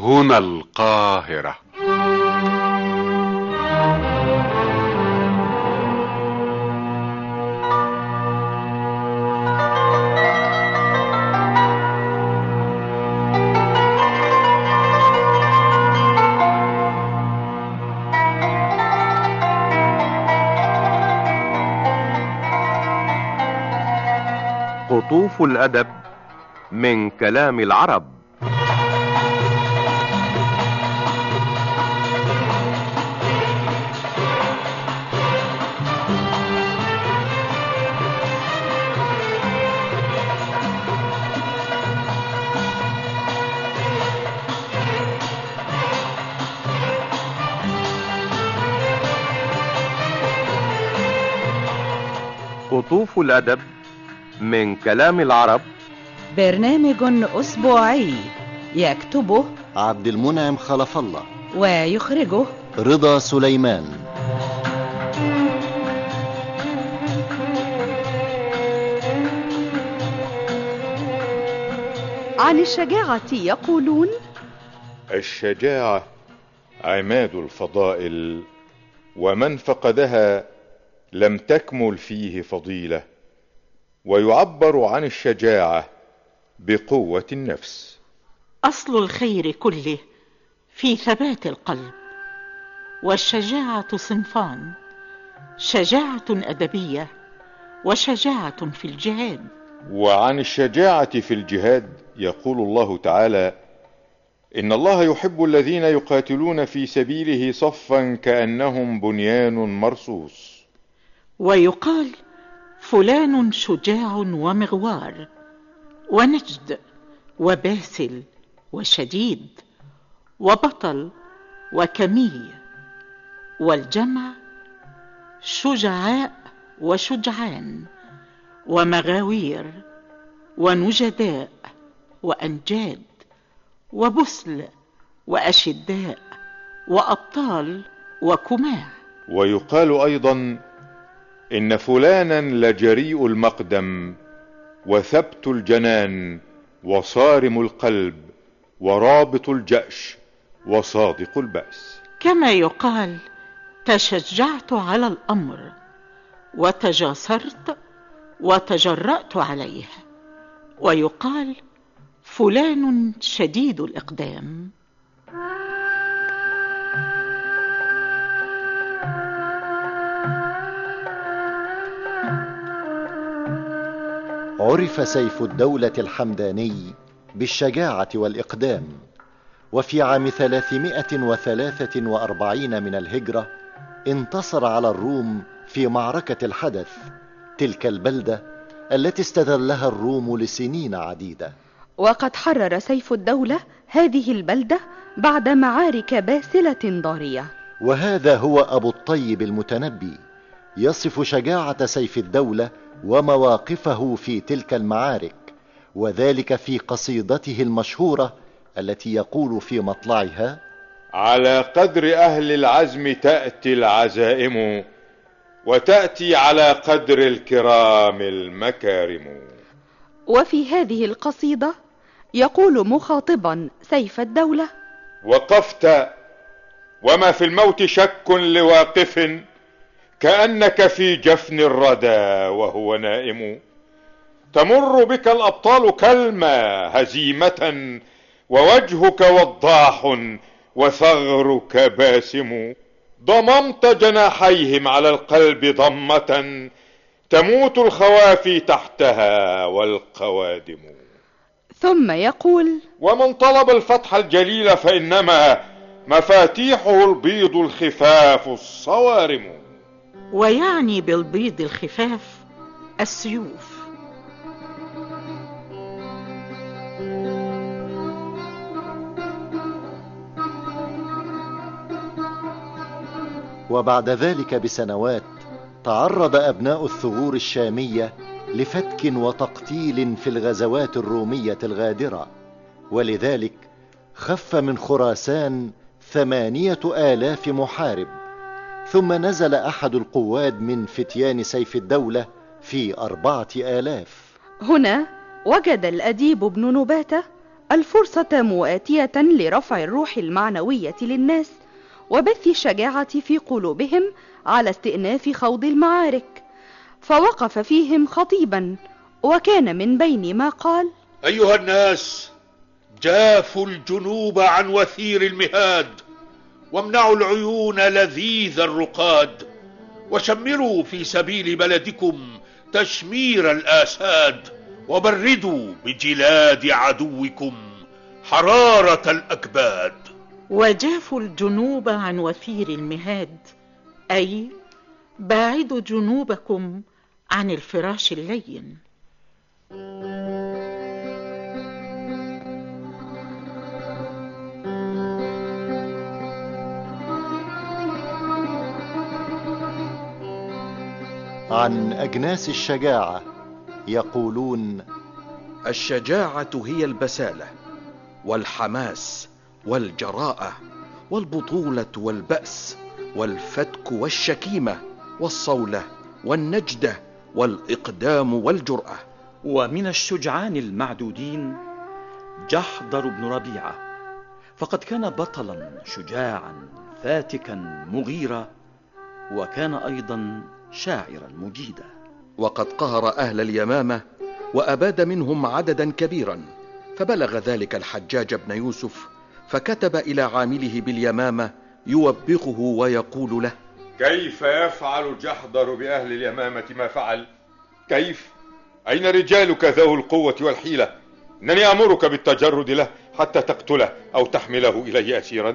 هنا القاهرة. قطوف الأدب من كلام العرب. قطوف الأدب من كلام العرب، برنامج أسبوعي يكتبه عبد المنعم خلف الله ويخرجه رضا سليمان. عن الشجاعة يقولون: الشجاعة عماد الفضائل، ومن فقدها لم تكمل فيه فضيلة. ويعبر عن الشجاعة بقوة النفس. أصل الخير كله في ثبات القلب. والشجاعة صنفان: شجاعة أدبية وشجاعة في الجهاد. وعن الشجاعة في الجهاد يقول الله تعالى: إن الله يحب الذين يقاتلون في سبيله صفا كأنهم بنيان مرصوص. ويقال: فلان شجاع ومغوار ونجد وباسل وشديد وبطل وكمي. والجمع شجعاء وشجعان ومغاوير ونجداء وأنجاد وبسل وأشداء وأبطال وكماع. ويقال أيضا: إن فلانا لجريء المقدم وثبت الجنان وصارم القلب ورابط الجأش وصادق البأس. كما يقال: تشجعت على الأمر وتجاسرت وتجرأت عليه. ويقال: فلان شديد الإقدام. عرف سيف الدولة الحمداني بالشجاعة والإقدام، وفي عام 343 من الهجرة انتصر على الروم في معركة الحدث، تلك البلدة التي استذلها الروم لسنين عديدة. وقد حرر سيف الدولة هذه البلدة بعد معارك باسلة ضارية. وهذا هو أبو الطيب المتنبي يصف شجاعة سيف الدولة ومواقفه في تلك المعارك، وذلك في قصيدته المشهورة التي يقول في مطلعها: على قدر أهل العزم تأتي العزائم، وتأتي على قدر الكرام المكارم. وفي هذه القصيدة يقول مخاطبا سيف الدولة: وقفت وما في الموت شك لواقف، كأنك في جفن الردى وهو نائم. تمر بك الأبطال كالما هزيمة، ووجهك وضاح وثغرك باسم. ضممت جناحيهم على القلب ضمة، تموت الخوافي تحتها والقوادم. ثم يقول: ومن طلب الفتح الجليل فإنما مفاتيحه البيض الخفاف الصوارم. ويعني بالبيض الخفاف السيوف. وبعد ذلك بسنوات تعرض أبناء الثغور الشامية لفتك وتقتيل في الغزوات الرومية الغادرة، ولذلك خف من خراسان 8,000 محارب. ثم نزل أحد القواد من فتيان سيف الدولة في 4,000. هنا وجد الأديب ابن نباتة الفرصة مواتية لرفع الروح المعنوية للناس وبث الشجاعة في قلوبهم على استئناف خوض المعارك، فوقف فيهم خطيبا، وكان من بين ما قال: أيها الناس، جافوا الجنوب عن وثير المهاد، وامنعوا العيون لذيذ الرقاد، وشمروا في سبيل بلدكم تشمير الآساد، وبردوا بجلاد عدوكم حرارة الأكباد. وجافوا الجنوب عن وثير المهاد، أي باعدوا جنوبكم عن الفراش اللين. عن أجناس الشجاعة يقولون: الشجاعة هي البسالة والحماس والجراءة والبطولة والبأس والفتك والشكيمة والصولة والنجدة والإقدام والجرأة. ومن الشجعان المعدودين جحظر بن ربيعة، فقد كان بطلا شجاعا فاتكا مغيرا، وكان أيضا شاعرا مجيدا. وقد قهر أهل اليمامة وأباد منهم عددا كبيرا، فبلغ ذلك الحجاج بن يوسف، فكتب إلى عامله باليمامة يوبخه ويقول له: كيف يفعل جحظر بأهل اليمامة ما فعل؟ كيف؟ أين رجالك ذو القوة والحيلة؟ إنني أمرك بالتجرد له حتى تقتله أو تحمله إلي أسيرا.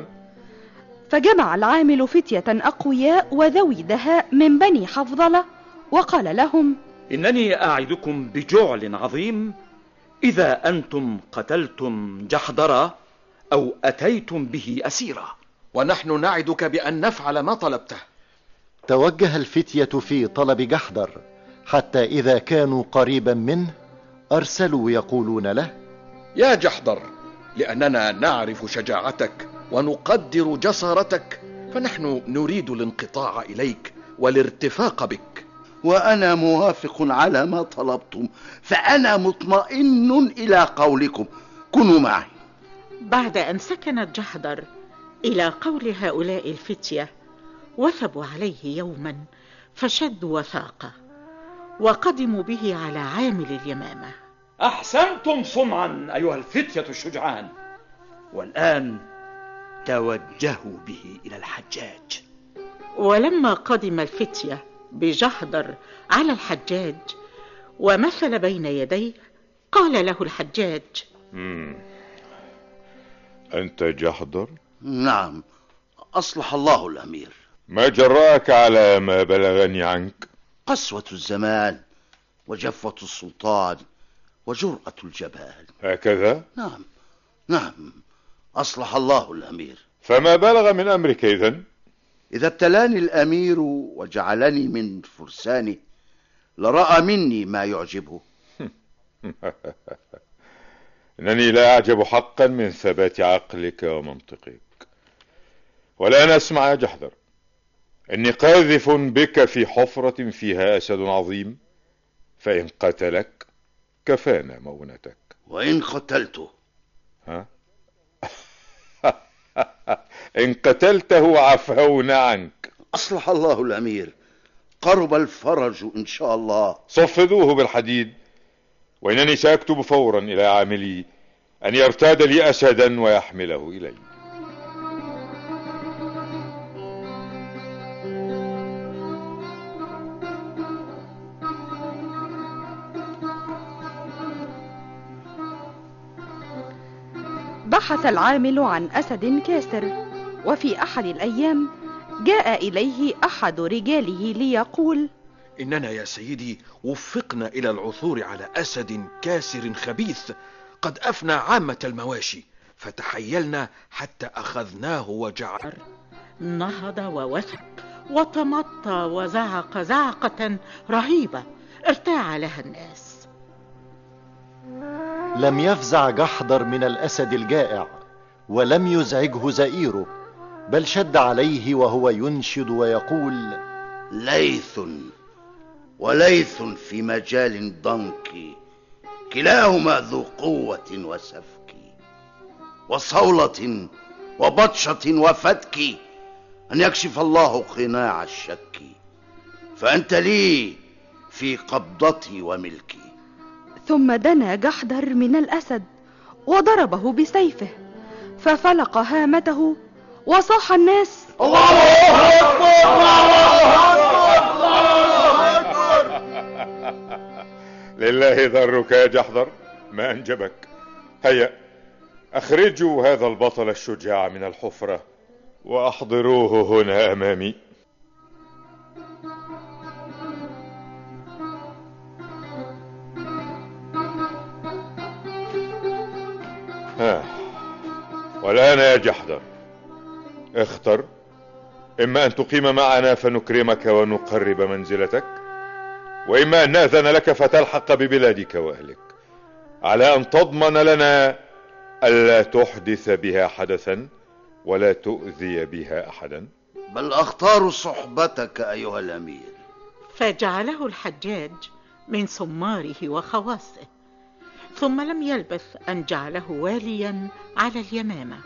فجمع العامل فتية أقوياء وذوي دهاء من بني حفظلة، وقال لهم: إنني أعدكم بجعل عظيم إذا أنتم قتلتم جحظرا أو أتيتم به أسيرا، ونحن نعدك بأن نفعل ما طلبته. توجه الفتية في طلب جحظر، حتى إذا كانوا قريبا منه أرسلوا يقولون له: يا جحظر، لأننا نعرف شجاعتك ونقدر جسارتك، فنحن نريد الانقطاع إليك والارتفاق بك. وأنا موافق على ما طلبتم، فأنا مطمئن إلى قولكم، كونوا معي. بعد أن سكنت جحظر إلى قول هؤلاء الفتية، وثبوا عليه يوما فشدوا وثاقه، وقدموا به على عامل اليمامة. أحسنتم صنعا أيها الفتية الشجعان، والآن توجهوا به إلى الحجاج. ولما قدم الفتية بجحظر على الحجاج ومثل بين يديه، قال له الحجاج: أنت جحظر؟ نعم، أصلح الله الأمير. ما جرأك على ما بلغني عنك؟ قسوة الزمان وجفوة السلطان وجرأة الجبال. هكذا؟ نعم، أصلح الله الأمير. فما بلغ من أمرك إذن؟ إذا ابتلاني الأمير وجعلني من فرسانه لرأى مني ما يعجبه. إنني لا أعجب حقا من ثبات عقلك ومنطقك. والآن اسمع يا جحظر، إني قاذف بك في حفرة فيها أسد عظيم، فإن قتلك كفانا مونتك. وإن قتلته؟ إن قتلته عفونا عنك. أصلح الله الأمير، قرب الفرج إن شاء الله. صفدوه بالحديد، وإنني سأكتب فورا إلى عاملي أن يرتاد لي أسدا ويحمله إلي. بحث العامل عن أسد كاسر، وفي أحد الأيام جاء إليه أحد رجاله ليقول: إننا يا سيدي وفقنا إلى العثور على أسد كاسر خبيث قد أفنى عامة المواشي، فتحيلنا حتى أخذناه وجعل. نهض ووثق وتمطى وزعق زعقة رهيبة ارتاع لها الناس. لم يفزع جحظر من الأسد الجائع، ولم يزعجه زئيره، بل شد عليه وهو ينشد ويقول: ليث وليث في مجال ضنك، كلاهما ذو قوة وسفك. وصولة وبطشة وفتك، أن يكشف الله قناع الشك، فأنت لي في قبضتي وملكي. ثم دنا جحدر من الأسد وضربه بسيفه ففلق هامته، وصاح الناس: الله أكبر الله أكبر. لله ضرك يا جحدر، ما أنجبك. هيا أخرجوا هذا البطل الشجاع من الحفرة وأحضروه هنا أمامي. والآن يا جحدر اختر، إما أن تقيم معنا فنكرمك ونقرب منزلتك، وإما أن نأذن لك فتلحق ببلادك وأهلك، على أن تضمن لنا ألا تحدث بها حدثا ولا تؤذي بها أحدا. بل أختار صحبتك أيها الأمير. فجعله الحجاج من سماره وخواصه، ثم لم يلبث أن جعله واليا على اليمامة.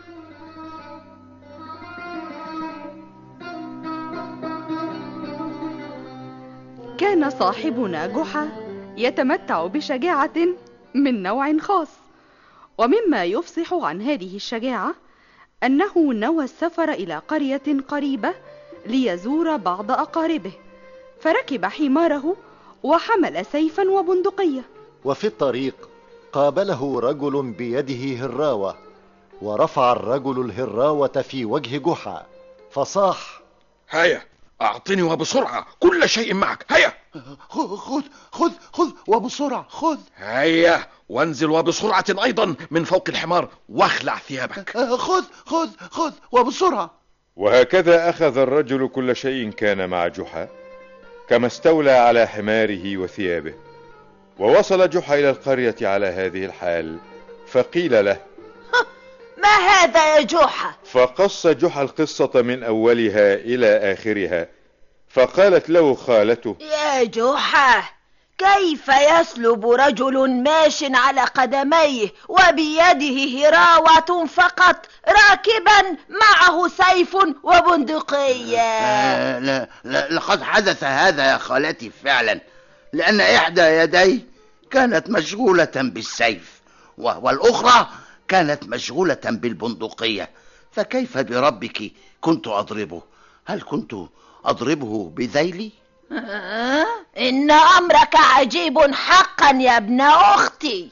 كان صاحبنا جحا يتمتع بشجاعة من نوع خاص، ومما يفصح عن هذه الشجاعة أنه نوى السفر إلى قرية قريبة ليزور بعض أقاربه، فركب حماره وحمل سيفا وبندقية. وفي الطريق قابله رجل بيده هراوة، ورفع الرجل الهراوة في وجه جحا فصاح: هيا أعطني وبسرعة كل شيء معك. هيا خذ وبسرعة خذ. هيا وانزل وبسرعة أيضا من فوق الحمار واخلع ثيابك. خذ وبسرعة. وهكذا أخذ الرجل كل شيء كان مع جحا، كما استولى على حماره وثيابه. ووصل جحا إلى القرية على هذه الحال، فقيل له: ما هذا يا جحا؟ فقص جحا القصة من أولها إلى آخرها. فقالت له خالته: يا جحا، كيف يسلب رجل ماش على قدميه وبيده هراوة فقط راكبا معه سيف وبندقية؟ لا لقد حدث هذا يا خالتي فعلا، لأن إحدى يدي كانت مشغولة بالسيف والأخرى كانت مشغولة بالبندقية، فكيف بربك كنت أضربه؟ هل كنت أضربه بذيلي؟ إن أمرك عجيب حقا يا ابن أختي.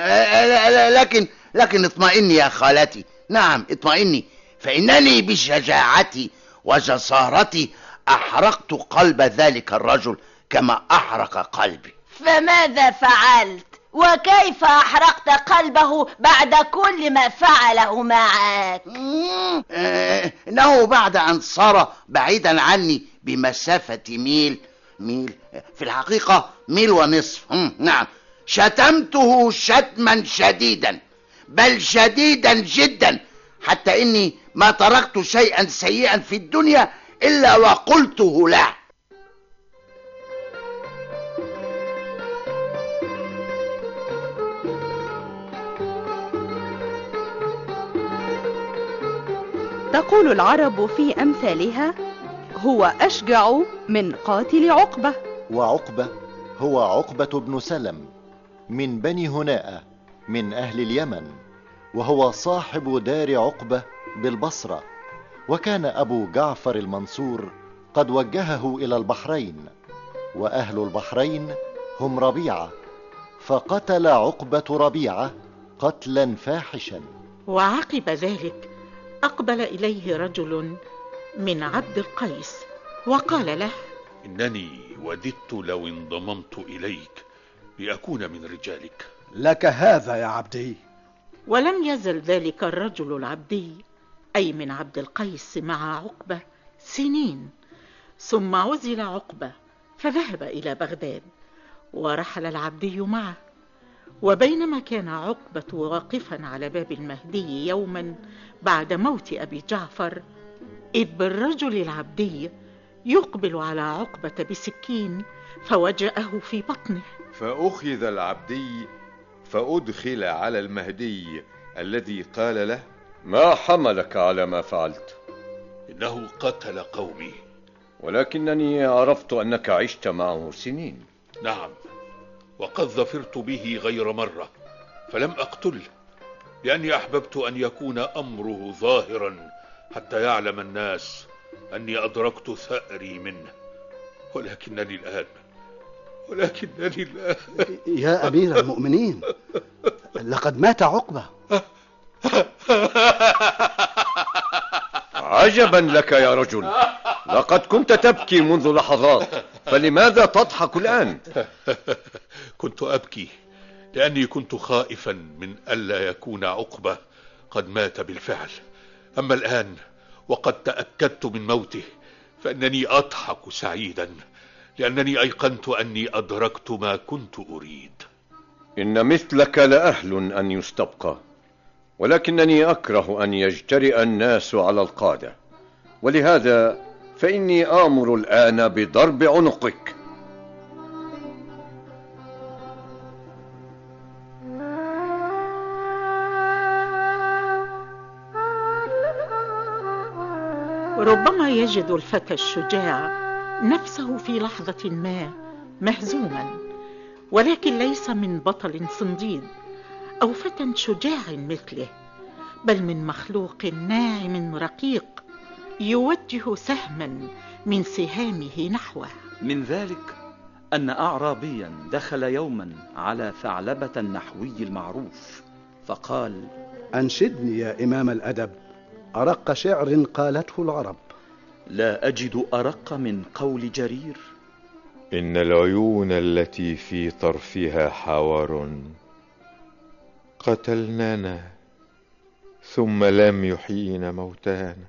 لكن اطمئني يا خالتي، نعم اطمئني، فإنني بشجاعتي وجسارتي أحرقت قلب ذلك الرجل كما أحرق قلبي. فماذا فعلت؟ وكيف أحرقت قلبه بعد كل ما فعله معك؟ إنه بعد أن صار بعيدا عني بمسافة ميل في الحقيقة 1.5 ميل، نعم، شتمته شتما شديدا، بل شديدا جدا، حتى إني ما تركت شيئا سيئا في الدنيا إلا وقلته له. تقول العرب في أمثالها: هو أشجع من قاتل عقبة. وعقبة هو عقبة بن سلم من بني هناء من أهل اليمن، وهو صاحب دار عقبة بالبصرة، وكان أبو جعفر المنصور قد وجهه إلى البحرين، وأهل البحرين هم ربيعة، فقتل عقبة ربيعة قتلا فاحشا. وعقب ذلك أقبل إليه رجل من عبد القيس وقال له: إنني وددت لو انضممت إليك لأكون من رجالك. لك هذا يا عبدي. ولم يزل ذلك الرجل العبدي أي من عبد القيس مع عقبة سنين، ثم عزل عقبة فذهب إلى بغداد، ورحل العبدي معه. وبينما كان عقبة واقفا على باب المهدي يوما بعد موت أبي جعفر، إذ بالرجل العبدي يقبل على عقبة بسكين فوجأه في بطنه. فأخذ العبدي فأدخل على المهدي الذي قال له: ما حملك على ما فعلت؟ إنه قتل قومي. ولكنني عرفت أنك عشت معه سنين. نعم، وقد ظفرت به غير مرة فلم أقتله، لأني أحببت أن يكون أمره ظاهرا حتى يعلم الناس أني أدركت ثأري منه. ولكنني الآن يا أمير المؤمنين، لقد مات عقبة. عجبا لك يا رجل، لقد كنت تبكي منذ لحظات، فلماذا تضحك الآن؟ كنت أبكي لأني كنت خائفا من ألا يكون عقبة قد مات بالفعل. أما الآن وقد تأكدت من موته فإنني أضحك سعيدا، لأنني أيقنت أني أدركت ما كنت أريد. إن مثلك لأهل أن يستبقى، ولكنني أكره أن يجترئ الناس على القادة، ولهذا فإني آمر الآن بضرب عنقك. ربما يجد الفتى الشجاع نفسه في لحظة ما مهزوما، ولكن ليس من بطل صنديد أو فتى شجاع مثله، بل من مخلوق ناعم رقيق يوجه سهما من سهامه نحوه. من ذلك أن أعرابيا دخل يوما على ثعلبة النحوي المعروف فقال: أنشدني يا إمام الأدب أرق شعر قالته العرب. لا أجد أرق من قول جرير: إن العيون التي في طرفها حور قتلنانا ثم لم يحيين موتانا،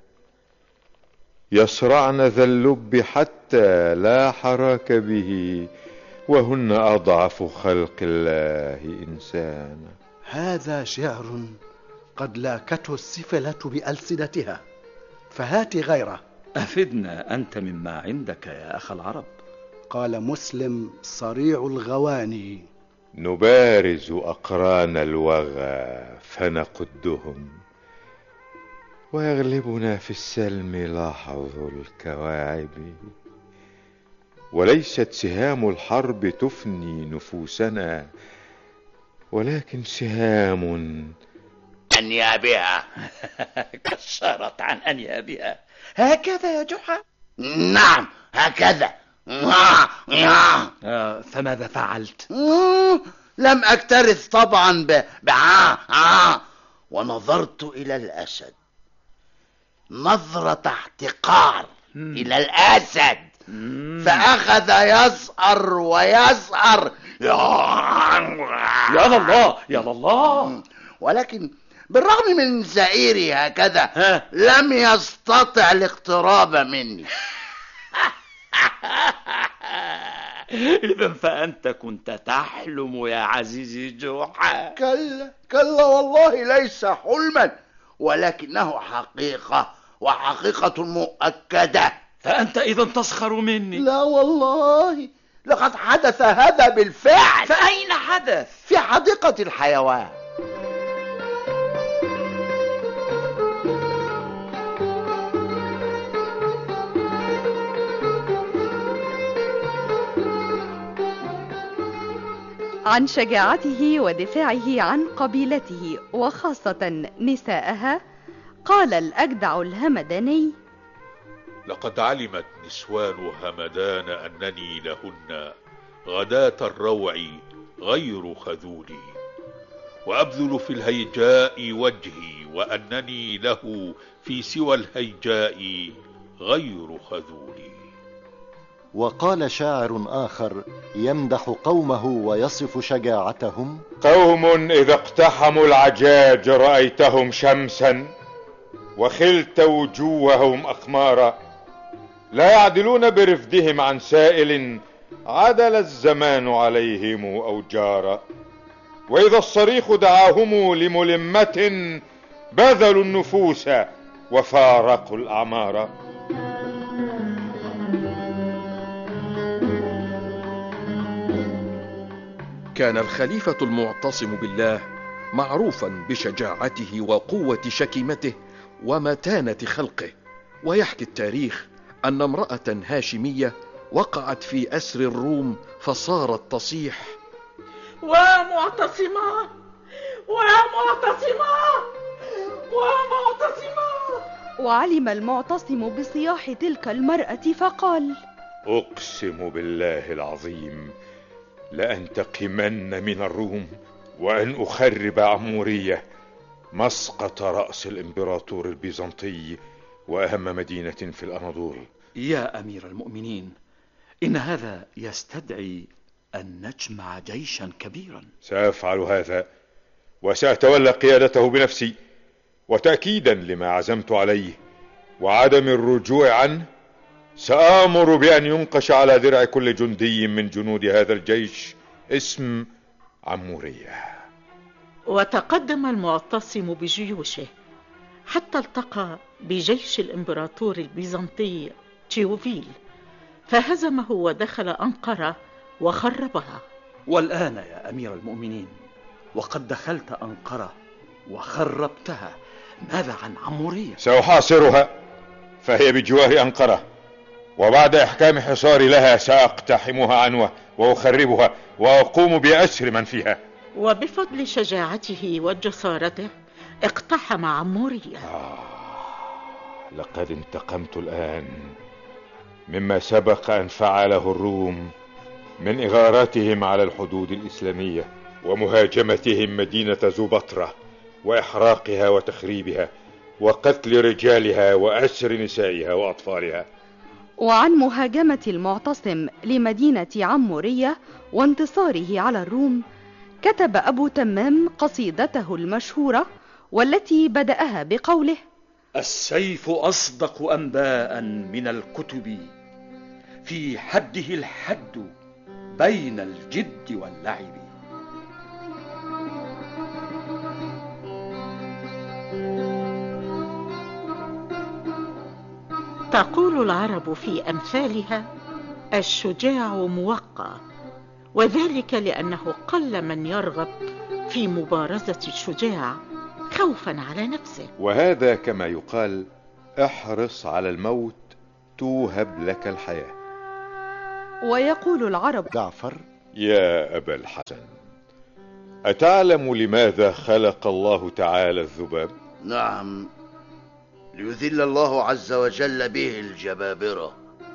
يصرعن ذا اللب حتى لا حراك به، وهن أضعف خلق الله إنسانا. هذا شعر قد لاكته السفلة بألسنتها، فهات غيره. أفدنا أنت مما عندك يا أخ العرب. قال مسلم صريع الغواني: نبارز أقران الوغى فنقدهم، ويغلبنا في السلم لاحظ الكواعب، وليست سهام الحرب تفني نفوسنا، ولكن سهام أنيابها. كشرت عن أنيابها. هكذا يا جحا؟ نعم هكذا. فماذا فعلت؟ لم أكترث طبعا ونظرت إلى الأسد نظرة احتقار إلى الأسد، فأخذ يزأر ويزأر. يا الله يا الله. ولكن بالرغم من زئيري هكذا لم يستطع الاقتراب مني. إذا فأنت كنت تحلم يا عزيزي جحا. كلا والله ليس حلما، ولكنه حقيقة، وحقيقة مؤكدة. فأنت إذا تسخر مني؟ لا والله، لقد حدث هذا بالفعل. فأين حدث؟ في حديقة الحيوان. عن شجاعته ودفاعه عن قبيلته وخاصة نساءها قال الأجدع الهمداني: لقد علمت نسوان همدان أنني لهن غداة الروع غير خذولي، وأبذل في الهيجاء وجهي، وأنني له في سوى الهيجاء غير خذولي. وقال شاعر آخر يمدح قومه ويصف شجاعتهم: قوم إذا اقتحموا العجاج رأيتهم شمسا، وخلت وجوههم أخمارا، لا يعدلون برفدهم عن سائل، عدل الزمان عليهم أوجارا، وإذا الصريخ دعاهم لملمة بذلوا النفوس وفارقوا الأعمار. كان الخليفة المعتصم بالله معروفا بشجاعته وقوة شكيمته ومتانة خلقه. ويحكي التاريخ أن امرأة هاشمية وقعت في أسر الروم فصارت تصيح: ومعتصما ومعتصما ومعتصما. وعلم المعتصم بصياح تلك المرأة فقال: أقسم بالله العظيم لأنتقمن من الروم وأن أخرب عمورية، مسقط رأس الإمبراطور البيزنطي وأهم مدينة في الأناضول. يا أمير المؤمنين، إن هذا يستدعي أن نجمع جيشا كبيرا. سأفعل هذا وسأتولى قيادته بنفسي، وتأكيدا لما عزمت عليه وعدم الرجوع عنه سآمر بأن ينقش على درع كل جندي من جنود هذا الجيش اسم عمورية. وتقدم المعتصم بجيوشه حتى التقى بجيش الإمبراطور البيزنطي تيوفيل، فهزمه ودخل أنقرة وخربها. والآن يا أمير المؤمنين، وقد دخلت أنقرة وخربتها، ماذا عن عمورية؟ سأحاصرها، فهي بجوار أنقرة، وبعد إحكام حصاري لها سأقتحمها عنوة وأخربها وأقوم بأسر من فيها. وبفضل شجاعته وجسارته اقتحم عمورية. لقد انتقمت الآن مما سبق أن فعله الروم من إغاراتهم على الحدود الإسلامية ومهاجمتهم مدينة زوبطرة وإحراقها وتخريبها وقتل رجالها وأسر نسائها وأطفالها. وعن مهاجمة المعتصم لمدينة عمورية وانتصاره على الروم كتب أبو تمام قصيدته المشهورة، والتي بدأها بقوله: السيف أصدق أنباء من الكتب، في حده الحد بين الجد واللعب. تقول العرب في أمثالها: الشجاع موقع، وذلك لأنه قل من يرغب في مبارزة الشجاع خوفا على نفسه. وهذا كما يقال: احرص على الموت توهب لك الحياة. ويقول العرب: جعفر: يا أبا الحسن، أتعلم لماذا خلق الله تعالى الذباب؟ نعم، ليذل الله عز وجل به الجبابرة.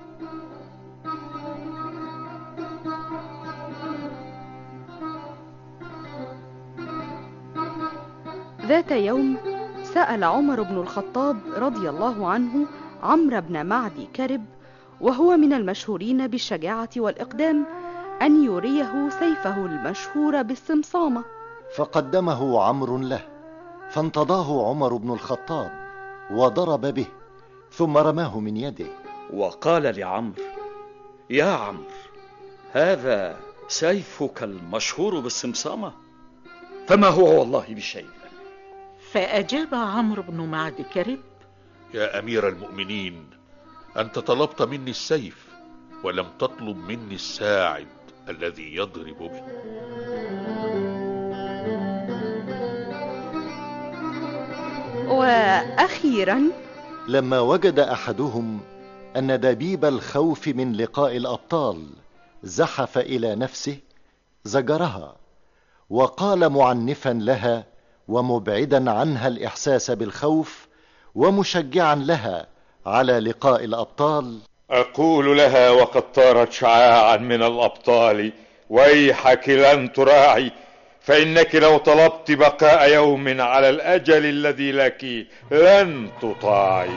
ذات يوم سأل عمر بن الخطاب رضي الله عنه عمرو بن معدي كرب، وهو من المشهورين بالشجاعة والإقدام، أن يريه سيفه المشهور بالسمصامة، فقدمه عمرو له، فانتضاه عمر بن الخطاب وضرب به ثم رماه من يده، وقال لعمرو: يا عمرو، هذا سيفك المشهور بالسمصامة، فما هو والله بشيء. فأجاب عمرو بن معد كرب: يا أمير المؤمنين، أنت طلبت مني السيف ولم تطلب مني الساعد الذي يضرب به. وأخيرا لما وجد أحدهم أن دبيب الخوف من لقاء الأبطال زحف إلى نفسه زجرها، وقال معنفا لها ومبعدا عنها الإحساس بالخوف ومشجعا لها على لقاء الأبطال: أقول لها وقد طارت شعاعا من الأبطال: ويحك لن تراعي، فإنك لو طلبت بقاء يوم على الأجل الذي لك لن تطاعي.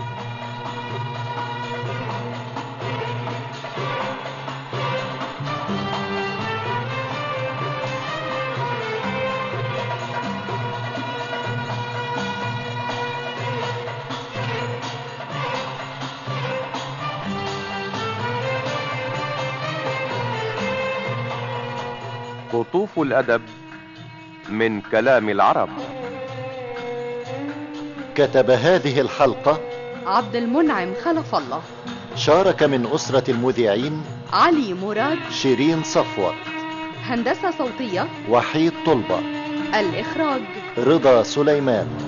قطوف الأدب من كلام العرب. كتب هذه الحلقة عبد المنعم خلف الله. شارك من أسرة المذيعين علي مراد، شيرين صفوت، هندسة صوتية وحيد طلبة. الإخراج رضا سليمان.